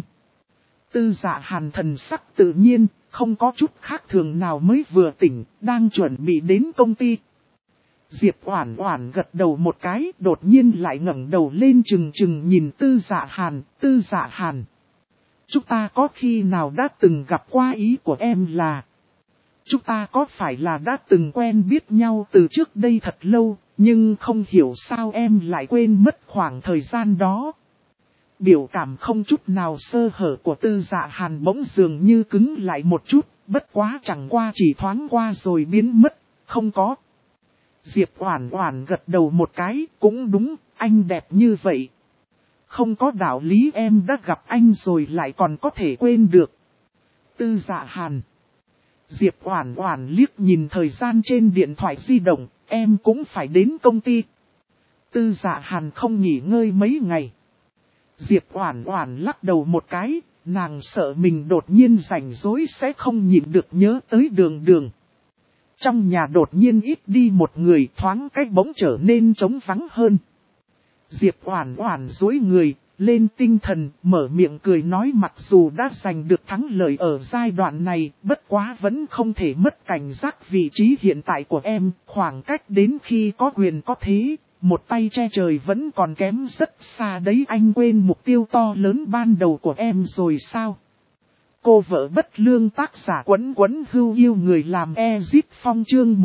Tư Dạ Hàn thần sắc tự nhiên, không có chút khác thường nào, mới vừa tỉnh, đang chuẩn bị đến công ty. Diệp Oản Oản gật đầu một cái, đột nhiên lại ngẩng đầu lên trừng trừng nhìn Tư Dạ Hàn. Tư Dạ Hàn, chúng ta có khi nào đã từng gặp qua? Ý của em là, chúng ta có phải là đã từng quen biết nhau từ trước đây thật lâu, nhưng không hiểu sao em lại quên mất khoảng thời gian đó. Biểu cảm không chút nào sơ hở của Tư Dạ Hàn bỗng dường như cứng lại một chút, bất quá chẳng qua chỉ thoáng qua rồi biến mất, không có. Diệp Oản Oản gật đầu một cái, cũng đúng, anh đẹp như vậy. Không có đạo lý em đã gặp anh rồi lại còn có thể quên được. Tư Dạ Hàn. Diệp Oản Oản liếc nhìn thời gian trên điện thoại di động, em cũng phải đến công ty. Tư Dạ Hàn không nghỉ ngơi mấy ngày. Diệp Oản Oản lắc đầu một cái, nàng sợ mình đột nhiên rảnh rỗi sẽ không nhịn được nhớ tới đường đường. Trong nhà đột nhiên ít đi một người, thoáng cách bỗng trở nên trống vắng hơn. Diệp Oản Oản duỗi người, lên tinh thần, mở miệng cười nói, mặc dù đã giành được thắng lợi ở giai đoạn này, bất quá vẫn không thể mất cảnh giác vị trí hiện tại của em, khoảng cách đến khi có quyền có thế, một tay che trời vẫn còn kém rất xa đấy. Anh quên mục tiêu to lớn ban đầu của em rồi sao? Cô vợ bất lương, tác giả Quấn Quấn Hưu, yêu người làm Ezip Phong, chương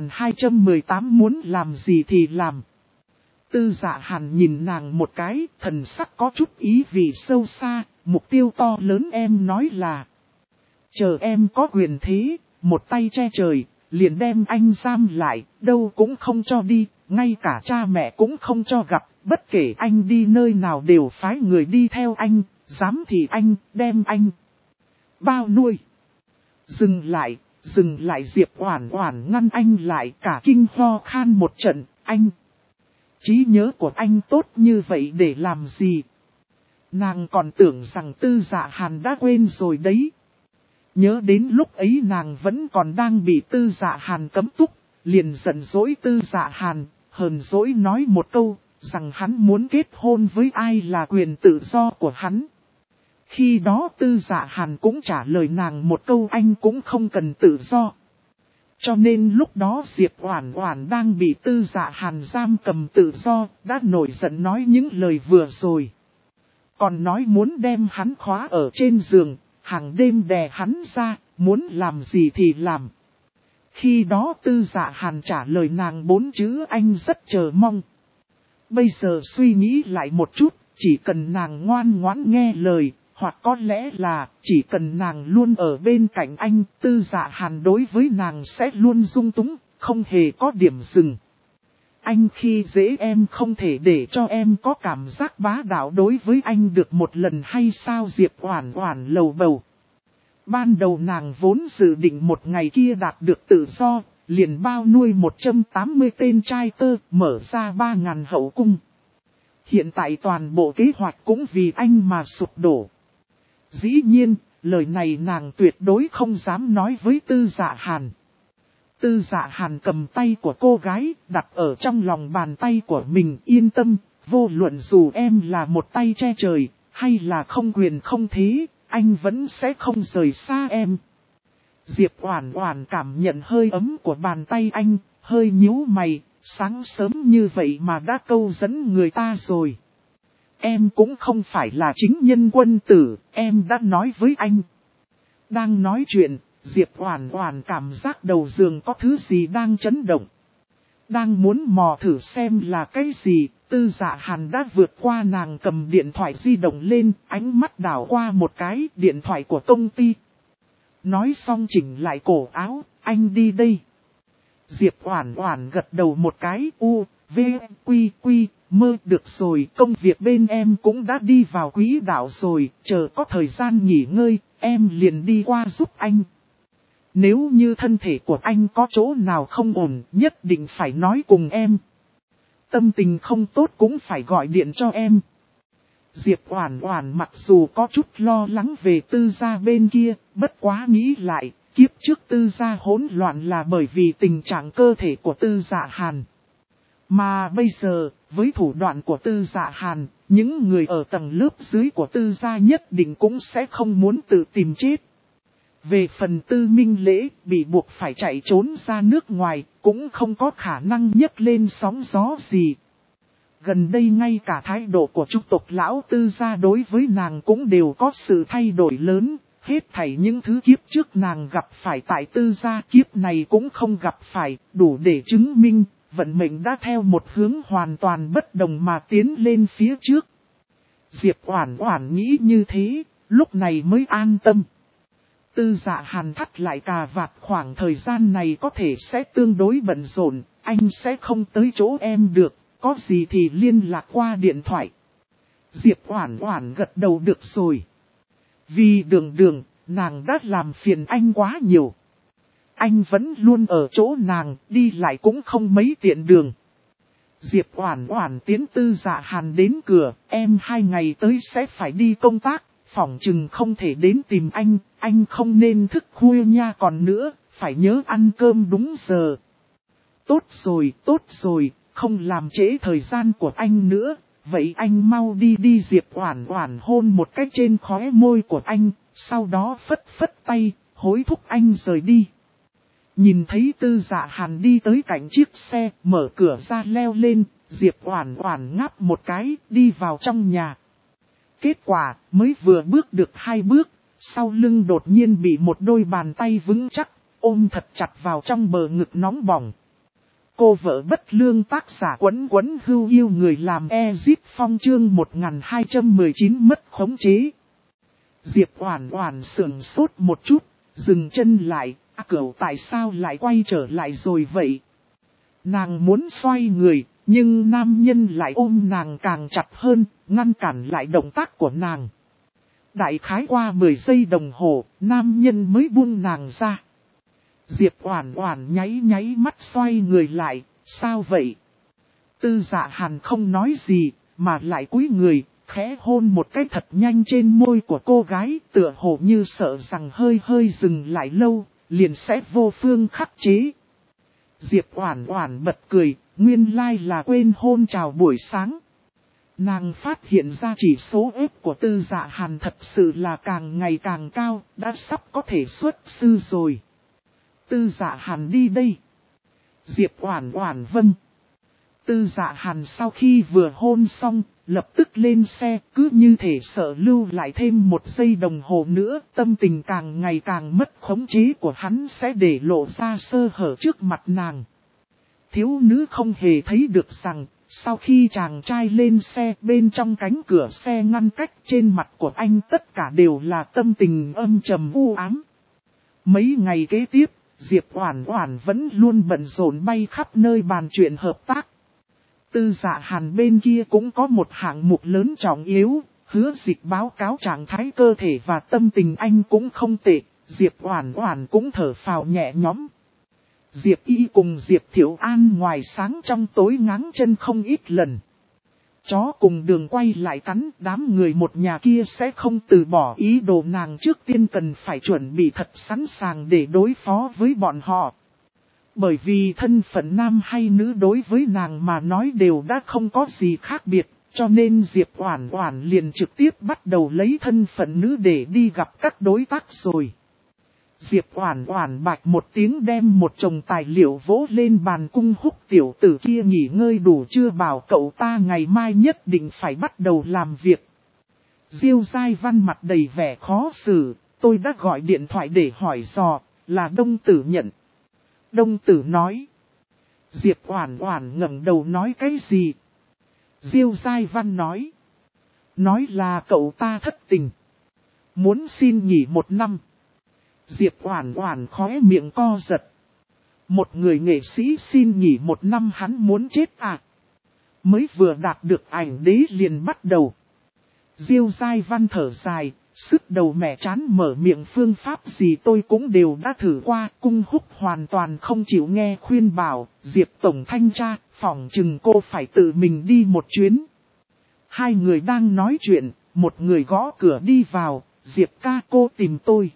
1218, muốn làm gì thì làm. Tư Dạ Hàn nhìn nàng một cái, thần sắc có chút ý vị sâu xa. Mục tiêu to lớn em nói là, chờ em có quyền thế, một tay che trời, liền đem anh giam lại, đâu cũng không cho đi, ngay cả cha mẹ cũng không cho gặp, bất kể anh đi nơi nào đều phái người đi theo anh, dám thì anh, đem anh bao nuôi. Dừng lại, Diệp Oản Oản ngăn anh lại, cả kinh ho khan một trận. Anh, trí nhớ của anh tốt như vậy để làm gì? Nàng còn tưởng rằng Tư Dạ Hàn đã quên rồi đấy. Nhớ đến lúc ấy nàng vẫn còn đang bị Tư Dạ Hàn cấm túc, liền giận dỗi Tư Dạ Hàn, hờn dỗi nói một câu, rằng hắn muốn kết hôn với ai là quyền tự do của hắn. Khi đó Tư Dạ Hàn cũng trả lời nàng một câu anh cũng không cần tự do. Cho nên lúc đó Diệp Oản Oản đang bị Tư Dạ Hàn giam cầm tự do, đã nổi giận nói những lời vừa rồi. Còn nói muốn đem hắn khóa ở trên giường, hàng đêm đè hắn ra, muốn làm gì thì làm. Khi đó Tư Dạ Hàn trả lời nàng 4 chữ anh rất chờ mong. Bây giờ suy nghĩ lại một chút, chỉ cần nàng ngoan ngoãn nghe lời, hoặc có lẽ là chỉ cần nàng luôn ở bên cạnh anh, Tư Dạ Hàn đối với nàng sẽ luôn dung túng, không hề có điểm dừng. Anh khi dễ em không thể để cho em có cảm giác bá đạo đối với anh được một lần hay sao? Diệp Oản Oản lầu bầu. Ban đầu nàng vốn dự định một ngày kia đạt được tự do, liền bao nuôi 180 tên trai tơ, mở ra 3.000 hậu cung. Hiện tại toàn bộ kế hoạch cũng vì anh mà sụp đổ. Dĩ nhiên, lời này nàng tuyệt đối không dám nói với Tư Dạ Hàn. Tư Dạ Hàn cầm tay của cô gái, đặt ở trong lòng bàn tay của mình, yên tâm, vô luận dù em là một tay che trời, hay là không quyền không thế, anh vẫn sẽ không rời xa em. Diệp Oản Oản cảm nhận hơi ấm của bàn tay anh, hơi nhíu mày, sáng sớm như vậy mà đã câu dẫn người ta rồi. Em cũng không phải là chính nhân quân tử, em đã nói với anh. Đang nói chuyện, Diệp Oản Oản cảm giác đầu giường có thứ gì đang chấn động. Đang muốn mò thử xem là cái gì, Tư Dạ Hàn đã vượt qua nàng cầm điện thoại di động lên, ánh mắt đảo qua một cái điện thoại của công ty. Nói xong chỉnh lại cổ áo, anh đi đây. Diệp Oản Oản gật đầu một cái, v, quy, mơ được rồi, công việc bên em cũng đã đi vào quỹ đạo rồi, chờ có thời gian nghỉ ngơi, em liền đi qua giúp anh. Nếu như thân thể của anh có chỗ nào không ổn, nhất định phải nói cùng em. Tâm tình không tốt cũng phải gọi điện cho em. Diệp Oản Oản mặc dù có chút lo lắng về Tư gia bên kia, bất quá nghĩ lại, kiếp trước Tư gia hỗn loạn là bởi vì tình trạng cơ thể của Tư Dạ Hàn. Mà bây giờ, với thủ đoạn của Tư Dạ Hàn, những người ở tầng lớp dưới của Tư gia nhất định cũng sẽ không muốn tự tìm chết. Về phần Tư Minh Lễ, bị buộc phải chạy trốn ra nước ngoài, cũng không có khả năng nhấc lên sóng gió gì. Gần đây ngay cả thái độ của trung tộc lão Tư gia đối với nàng cũng đều có sự thay đổi lớn, hết thảy những thứ kiếp trước nàng gặp phải tại Tư gia kiếp này cũng không gặp phải, đủ để chứng minh, vận mệnh đã theo một hướng hoàn toàn bất đồng mà tiến lên phía trước. Diệp Oản Oản nghĩ như thế, lúc này mới an tâm. Tư Dạ Hàn thắt lại cà vạt, khoảng thời gian này có thể sẽ tương đối bận rộn, anh sẽ không tới chỗ em được, có gì thì liên lạc qua điện thoại. Diệp Oản Oản gật đầu được rồi. Vì đường, nàng đã làm phiền anh quá nhiều. Anh vẫn luôn ở chỗ nàng, đi lại cũng không mấy tiện đường. Diệp Oản Oản tiến Tư Dạ Hàn đến cửa, em 2 ngày tới sẽ phải đi công tác, phỏng chừng không thể đến tìm anh không nên thức khuya nha, còn nữa, phải nhớ ăn cơm đúng giờ. Tốt rồi, không làm trễ thời gian của anh nữa, vậy anh mau đi. Diệp Oản Oản hôn một cái trên khóe môi của anh, sau đó phất tay, hối thúc anh rời đi. Nhìn thấy Tư Dạ Hàn đi tới cạnh chiếc xe, mở cửa ra leo lên, Diệp Oản Oản ngáp một cái, đi vào trong nhà. Kết quả, mới vừa bước được 2 bước, sau lưng đột nhiên bị một đôi bàn tay vững chắc, ôm thật chặt vào trong bờ ngực nóng bỏng. Cô vợ bất lương tác giả Quấn Hưu yêu người làm Ezip Phong chương 1219 mất khống chế. Diệp Oản Oản sững sốt một chút, dừng chân lại, cậu tại sao lại quay trở lại rồi vậy? Nàng muốn xoay người, nhưng nam nhân lại ôm nàng càng chặt hơn, ngăn cản lại động tác của nàng. Đại khái qua 10 giây đồng hồ, nam nhân mới buông nàng ra. Diệp Oản Oản nháy mắt xoay người lại, sao vậy? Tư Dạ Hàn không nói gì, mà lại cúi người, khẽ hôn một cái thật nhanh trên môi của cô gái, tựa hồ như sợ rằng hơi hơi dừng lại lâu, liền sẽ vô phương khắc chế. Diệp Oản Oản bật cười, nguyên lai là quên hôn chào buổi sáng. Nàng phát hiện ra chỉ số ếp của Tư Dạ Hàn thật sự là càng ngày càng cao, đã sắp có thể xuất sư rồi. Tư Dạ Hàn đi đây. Diệp Oản Oản vâng. Tư Dạ Hàn sau khi vừa hôn xong, lập tức lên xe, cứ như thể sợ lưu lại thêm một giây đồng hồ nữa, tâm tình càng ngày càng mất khống chế của hắn sẽ để lộ ra sơ hở trước mặt nàng. Thiếu nữ không hề thấy được rằng, sau khi chàng trai lên xe, bên trong cánh cửa xe ngăn cách, trên mặt của anh tất cả đều là tâm tình âm trầm u ám. Mấy ngày kế tiếp, Diệp Oản Oản vẫn luôn bận rộn bay khắp nơi bàn chuyện hợp tác. Tư Dạ Hàn bên kia cũng có một hạng mục lớn trọng yếu, Hứa Dịch báo cáo trạng thái cơ thể và tâm tình anh cũng không tệ, Diệp Oản Oản cũng thở phào nhẹ nhõm. Diệp Y cùng Diệp Thiệu An ngoài sáng trong tối ngáng chân không ít lần. Chó cùng đường quay lại cắn, đám người một nhà kia sẽ không từ bỏ ý đồ, nàng trước tiên cần phải chuẩn bị thật sẵn sàng để đối phó với bọn họ. Bởi vì thân phận nam hay nữ đối với nàng mà nói đều đã không có gì khác biệt, cho nên Diệp Oản Oản liền trực tiếp bắt đầu lấy thân phận nữ để đi gặp các đối tác rồi. Diệp Oản Oản bạch một tiếng đem một chồng tài liệu vỗ lên bàn, Cung Húc tiểu tử kia nghỉ ngơi đủ chưa, bảo cậu ta ngày mai nhất định phải bắt đầu làm việc. Diêu Giai Văn mặt đầy vẻ khó xử, tôi đã gọi điện thoại để hỏi dò, là Đông Tử nhận. Đông Tử nói. Diệp Oản Oản ngẩng đầu nói cái gì? Diêu Giai Văn nói. Nói là cậu ta thất tình. Muốn xin nghỉ 1 năm. Diệp Oản Oản khóe miệng co giật. Một người nghệ sĩ xin nghỉ 1 năm, hắn muốn chết à? Mới vừa đạt được ảnh đế liền bắt đầu. Diêu Giai Văn thở dài, sức đầu mẻ chán mở miệng, phương pháp gì tôi cũng đều đã thử qua. Cung Húc hoàn toàn không chịu nghe khuyên bảo, Diệp Tổng Thanh tra, phỏng chừng cô phải tự mình đi một chuyến. Hai người đang nói chuyện, một người gõ cửa đi vào, Diệp ca, cô tìm tôi.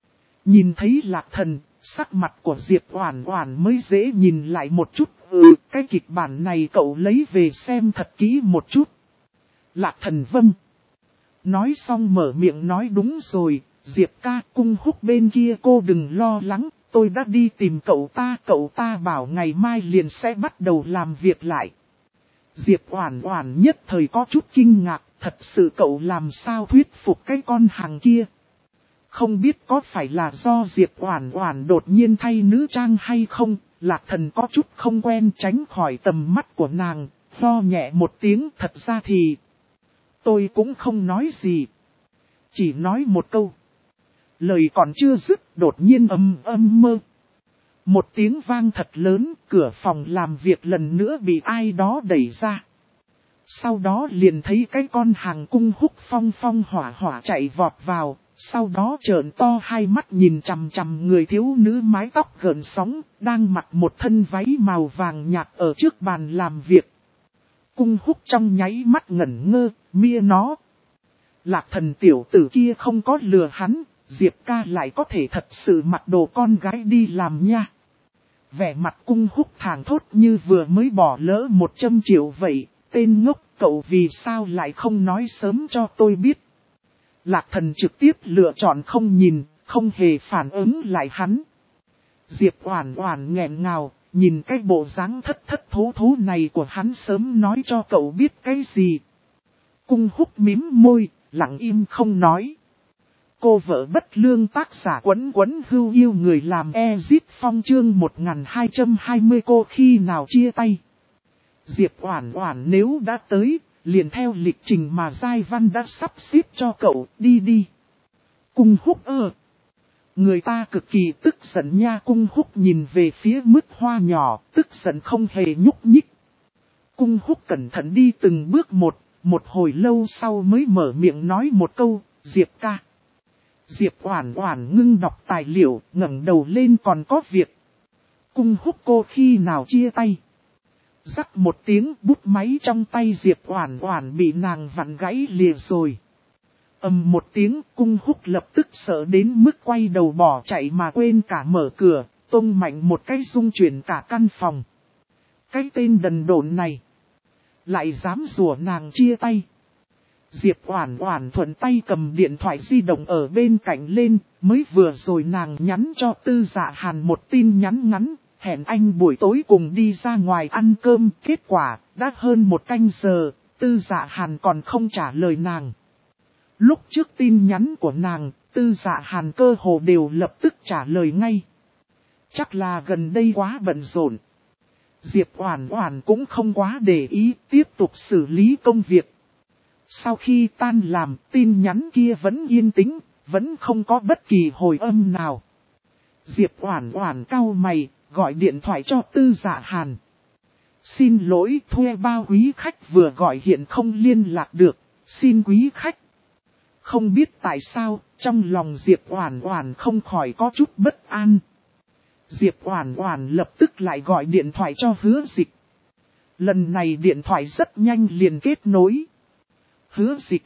Nhìn thấy Lạc Thần, sắc mặt của Diệp Oản Oản mới dễ nhìn lại một chút. Cái kịch bản này cậu lấy về xem thật kỹ một chút. Lạc Thần vâng. Nói xong mở miệng nói, đúng rồi, Diệp ca, Cung Húc bên kia cô đừng lo lắng, tôi đã đi tìm cậu ta bảo ngày mai liền sẽ bắt đầu làm việc lại. Diệp Oản Oản nhất thời có chút kinh ngạc, thật sự cậu làm sao thuyết phục cái con hàng kia. Không biết có phải là do Diệp Oản Oản đột nhiên thay nữ trang hay không, Lạc Thần có chút không quen tránh khỏi tầm mắt của nàng, ho nhẹ một tiếng, thật ra thì tôi cũng không nói gì. Chỉ nói một câu. Lời còn chưa dứt, đột nhiên mơ. Một tiếng vang thật lớn, cửa phòng làm việc lần nữa bị ai đó đẩy ra. Sau đó liền thấy cái con hàng Cung Húc phong phong hỏa hỏa chạy vọt vào, sau đó trợn to hai mắt nhìn chằm chằm người thiếu nữ mái tóc gợn sóng, đang mặc một thân váy màu vàng nhạt ở trước bàn làm việc. Cung Húc trong nháy mắt ngẩn ngơ, mia nó. Lạc Thần tiểu tử kia không có lừa hắn, Diệp ca lại có thể thật sự mặc đồ con gái đi làm nha. Vẻ mặt Cung Húc thảng thốt như vừa mới bỏ lỡ 100 triệu vậy, tên ngốc, cậu vì sao lại không nói sớm cho tôi biết. Lạc Thần trực tiếp lựa chọn không nhìn, không hề phản ứng lại hắn. Diệp Oản Oản nghẹn ngào, nhìn cái bộ dáng thất thất thố thố này của hắn, sớm nói cho cậu biết cái gì. Cung Húc mím môi, lặng im không nói. Cô vợ bất lương, tác giả Quấn Quấn Hưu Yêu người làm Ezit Phong, chương 1220, cô khi nào chia tay. Diệp Oản Oản nếu đã tới, liền theo lịch trình mà Giai Văn đã sắp xếp cho cậu, đi. Cung Húc người ta cực kỳ tức giận nha. Cung Húc nhìn về phía mứt hoa nhỏ, tức giận không hề nhúc nhích. Cung Húc cẩn thận đi từng bước một hồi lâu sau mới mở miệng nói một câu, Diệp ca. Diệp Oản Oản ngưng đọc tài liệu, ngẩng đầu lên, còn có việc. Cung Húc, cô khi nào chia tay? Rắc một tiếng, bút máy trong tay Diệp Oản Oản bị nàng vặn gãy lìa rồi. Ầm một tiếng, Cung Húc lập tức sợ đến mức quay đầu bỏ chạy mà quên cả mở cửa, tông mạnh một cái rung chuyển cả căn phòng. Cái tên đần độn này lại dám rủa nàng chia tay. Diệp Oản Oản thuận tay cầm điện thoại di động ở bên cạnh lên, mới vừa rồi nàng nhắn cho Tư Dạ Hàn một tin nhắn ngắn, hẹn anh buổi tối cùng đi ra ngoài ăn cơm. Kết quả, đã hơn một canh giờ, Tư Dạ Hàn còn không trả lời nàng. Lúc trước tin nhắn của nàng, Tư Dạ Hàn cơ hồ đều lập tức trả lời ngay. Chắc là gần đây quá bận rộn. Diệp Oản Oản cũng không quá để ý, tiếp tục xử lý công việc. Sau khi tan làm, tin nhắn kia vẫn yên tĩnh, vẫn không có bất kỳ hồi âm nào. Diệp Oản Oản cau mày, gọi điện thoại cho Tư Dạ Hàn. Xin lỗi, thuê bao quý khách vừa gọi hiện không liên lạc được, xin quý khách. Không biết tại sao, trong lòng Diệp Oản Oản không khỏi có chút bất an. Diệp Oản Oản lập tức lại gọi điện thoại cho Hứa Dịch. Lần này điện thoại rất nhanh liền kết nối. Hứa Dịch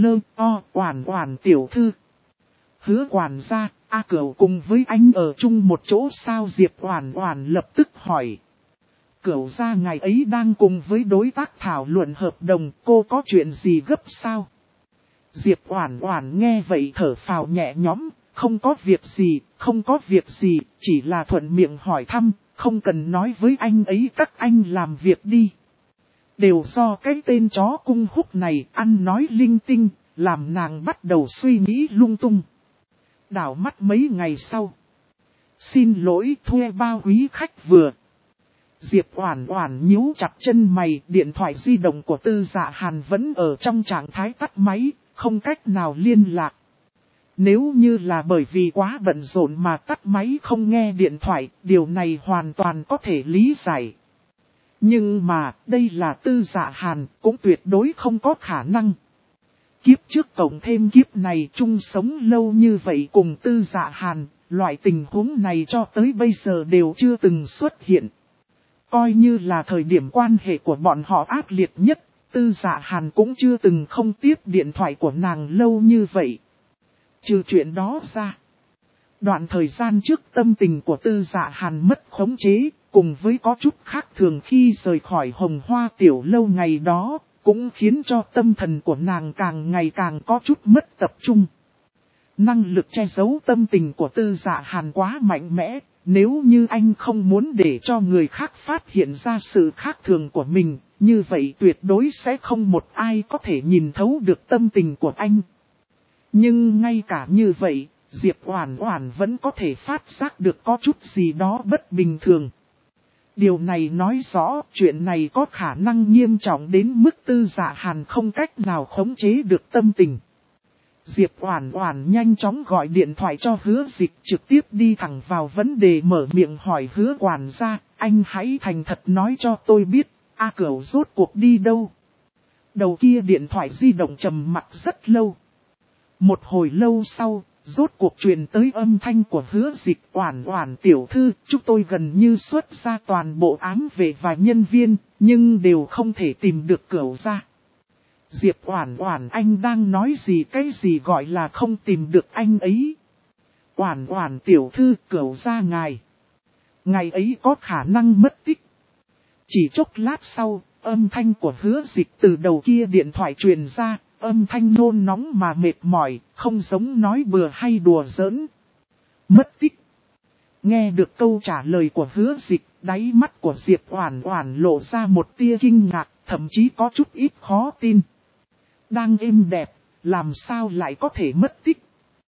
Oản Oản tiểu thư. Hứa quản gia, Cửu cùng với anh ở chung một chỗ sao? Diệp Oản Oản lập tức hỏi. Cửu gia ngày ấy đang cùng với đối tác thảo luận hợp đồng, cô có chuyện gì gấp sao? Diệp Oản Oản nghe vậy thở phào nhẹ nhõm, không có việc gì, không có việc gì, chỉ là thuận miệng hỏi thăm, không cần nói với anh ấy, các anh làm việc đi. Đều do cái tên chó Cung Húc này ăn nói linh tinh, làm nàng bắt đầu suy nghĩ lung tung. Đảo mắt mấy ngày sau. Xin lỗi, thuê bao quý khách vừa. Diệp Oản Oản nhíu chặt chân mày, điện thoại di động của Tư Dạ Hàn vẫn ở trong trạng thái tắt máy, không cách nào liên lạc. Nếu như là bởi vì quá bận rộn mà tắt máy không nghe điện thoại, điều này hoàn toàn có thể lý giải. Nhưng mà, đây là Tư Dạ Hàn, cũng tuyệt đối không có khả năng. Kiếp trước cộng thêm kiếp này chung sống lâu như vậy cùng Tư Dạ Hàn, loại tình huống này cho tới bây giờ đều chưa từng xuất hiện. Coi như là thời điểm quan hệ của bọn họ ác liệt nhất, Tư Dạ Hàn cũng chưa từng không tiếp điện thoại của nàng lâu như vậy. Trừ chuyện đó ra, đoạn thời gian trước tâm tình của Tư Dạ Hàn mất khống chế, cùng với có chút khác thường khi rời khỏi Hồng Hoa tiểu lâu ngày đó, cũng khiến cho tâm thần của nàng càng ngày càng có chút mất tập trung. Năng lực che giấu tâm tình của Tư Dạ Hàn quá mạnh mẽ, nếu như anh không muốn để cho người khác phát hiện ra sự khác thường của mình, như vậy tuyệt đối sẽ không một ai có thể nhìn thấu được tâm tình của anh. Nhưng ngay cả như vậy, Diệp Oản Oản vẫn có thể phát giác được có chút gì đó bất bình thường. Điều này nói rõ chuyện này có khả năng nghiêm trọng đến mức Tư Dạ Hàn không cách nào khống chế được tâm tình. Diệp Oản Oản nhanh chóng gọi điện thoại cho Hứa Dịch, trực tiếp đi thẳng vào vấn đề, mở miệng hỏi Hứa quản gia, anh hãy thành thật nói cho tôi biết, Cửu rốt cuộc đi đâu? Đầu kia điện thoại di động trầm mặc rất lâu. Một hồi lâu sau, rốt cuộc truyền tới âm thanh của Hứa Dịch. Oản Oản tiểu thư, chúng tôi gần như xuất ra toàn bộ ám vệ và nhân viên, nhưng đều không thể tìm được Cửu gia. Diệp Oản Oản, anh đang nói gì? Cái gì gọi là không tìm được anh ấy? Oản Oản tiểu thư, Cửu gia ngài ấy có khả năng mất tích. Chỉ chốc lát sau, âm thanh của Hứa Dịch từ đầu kia điện thoại truyền ra, âm thanh nôn nóng mà mệt mỏi, không giống nói bừa hay đùa giỡn. Mất tích. Nghe được câu trả lời của Hứa Dịch, đáy mắt của Diệp Oản Oản lộ ra một tia kinh ngạc, thậm chí có chút ít khó tin. Đang êm đẹp, làm sao lại có thể mất tích?